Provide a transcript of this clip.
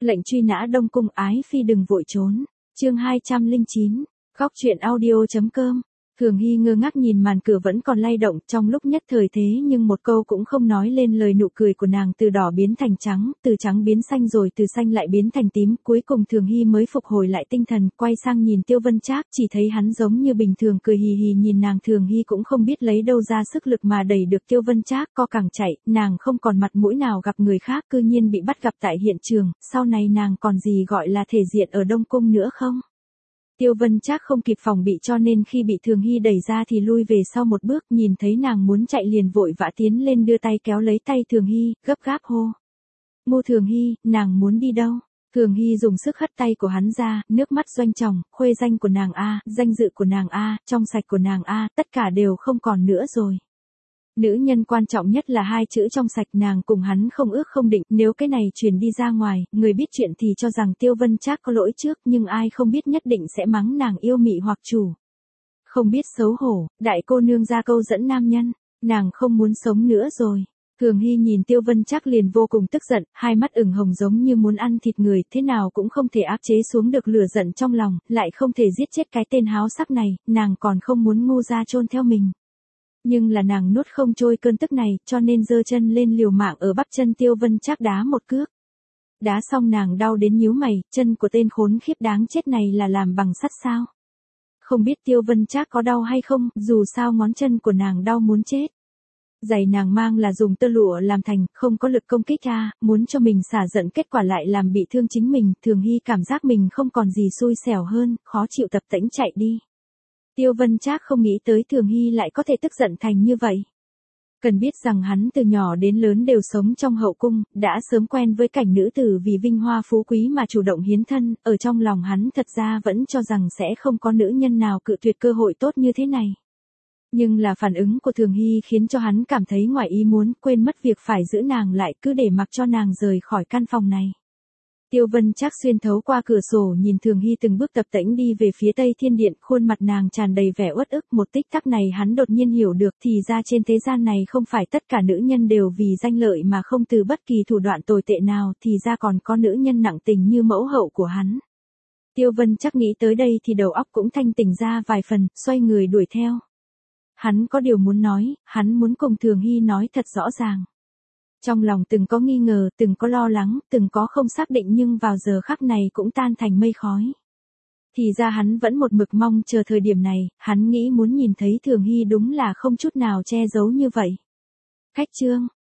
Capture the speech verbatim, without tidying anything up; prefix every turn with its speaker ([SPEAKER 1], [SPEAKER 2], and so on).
[SPEAKER 1] Lệnh truy nã Đông Cung ái phi đừng vội trốn. Chương hai trăm lẻ chín. Góc truyện audio chấm com. Thường Hy ngơ ngác nhìn màn cửa vẫn còn lay động trong lúc nhất thời thế nhưng một câu cũng không nói lên lời. Nụ cười của nàng từ đỏ biến thành trắng, từ trắng biến xanh rồi từ xanh lại biến thành tím. Cuối cùng Thường Hy mới phục hồi lại tinh thần, quay sang nhìn Tiêu Vân Trác, chỉ thấy hắn giống như bình thường cười hì hì nhìn nàng. Thường Hy cũng không biết lấy đâu ra sức lực mà đẩy được Tiêu Vân Trác, co cẳng chạy. Nàng không còn mặt mũi nào gặp người khác, cư nhiên bị bắt gặp tại hiện trường. Sau này nàng còn gì gọi là thể diện ở Đông Cung nữa không? Tiêu Vân Trác không kịp phòng bị cho nên khi bị Thường Hy đẩy ra thì lui về sau một bước, nhìn thấy nàng muốn chạy liền vội vã tiến lên đưa tay kéo lấy tay Thường Hy, gấp gáp hô. Ngô Thường Hy, nàng muốn đi đâu? Thường Hy dùng sức hất tay của hắn ra, nước mắt doanh tròng, khuê danh của nàng a, danh dự của nàng a, trong sạch của nàng a, tất cả đều không còn nữa rồi. Nữ nhân quan trọng nhất là hai chữ trong sạch, nàng cùng hắn không ước không định, nếu cái này truyền đi ra ngoài, người biết chuyện thì cho rằng Tiêu Vân Trác có lỗi trước, nhưng ai không biết nhất định sẽ mắng nàng yêu mị hoặc chủ. Không biết xấu hổ, đại cô nương ra câu dẫn nam nhân, nàng không muốn sống nữa rồi. Thường Hy nhìn Tiêu Vân Trác liền vô cùng tức giận, hai mắt ửng hồng giống như muốn ăn thịt người, thế nào cũng không thể áp chế xuống được lửa giận trong lòng, lại không thể giết chết cái tên háo sắc này, nàng còn không muốn ngu ra chôn theo mình. Nhưng là nàng nuốt không trôi cơn tức này, cho nên giơ chân lên liều mạng ở bắp chân Tiêu Vân Trác đá một cước. Đá xong nàng đau đến nhíu mày, chân của tên khốn khiếp đáng chết này là làm bằng sắt sao? Không biết Tiêu Vân Trác có đau hay không, dù sao ngón chân của nàng đau muốn chết. Giày nàng mang là dùng tơ lụa làm thành, không có lực công kích ra, muốn cho mình xả giận kết quả lại làm bị thương chính mình. Thường Hy cảm giác mình không còn gì xui xẻo hơn, khó chịu tập tễnh chạy đi. Tiêu Vân Trác không nghĩ tới Thường Hy lại có thể tức giận thành như vậy. Cần biết rằng hắn từ nhỏ đến lớn đều sống trong hậu cung, đã sớm quen với cảnh nữ tử vì vinh hoa phú quý mà chủ động hiến thân, ở trong lòng hắn thật ra vẫn cho rằng sẽ không có nữ nhân nào cự tuyệt cơ hội tốt như thế này. Nhưng là phản ứng của Thường Hy khiến cho hắn cảm thấy ngoài ý muốn, quên mất việc phải giữ nàng lại, cứ để mặc cho nàng rời khỏi căn phòng này. Tiêu Vân Trác xuyên thấu qua cửa sổ nhìn Thường Hy từng bước tập tễnh đi về phía Tây Thiên Điện, khuôn mặt nàng tràn đầy vẻ uất ức. Một tích tắc này hắn đột nhiên hiểu được thì ra trên thế gian này không phải tất cả nữ nhân đều vì danh lợi mà không từ bất kỳ thủ đoạn tồi tệ nào, thì ra còn có nữ nhân nặng tình như mẫu hậu của hắn. Tiêu Vân Trác nghĩ tới đây thì đầu óc cũng thanh tỉnh ra vài phần, xoay người đuổi theo. Hắn có điều muốn nói, hắn muốn cùng Thường Hy nói thật rõ ràng. Trong lòng từng có nghi ngờ, từng có lo lắng, từng có không xác định nhưng vào giờ khắc này cũng tan thành mây khói. Thì ra hắn vẫn một mực mong chờ thời điểm này, hắn nghĩ muốn nhìn thấy Thường Hy đúng là không chút nào che giấu như vậy. Khách chương,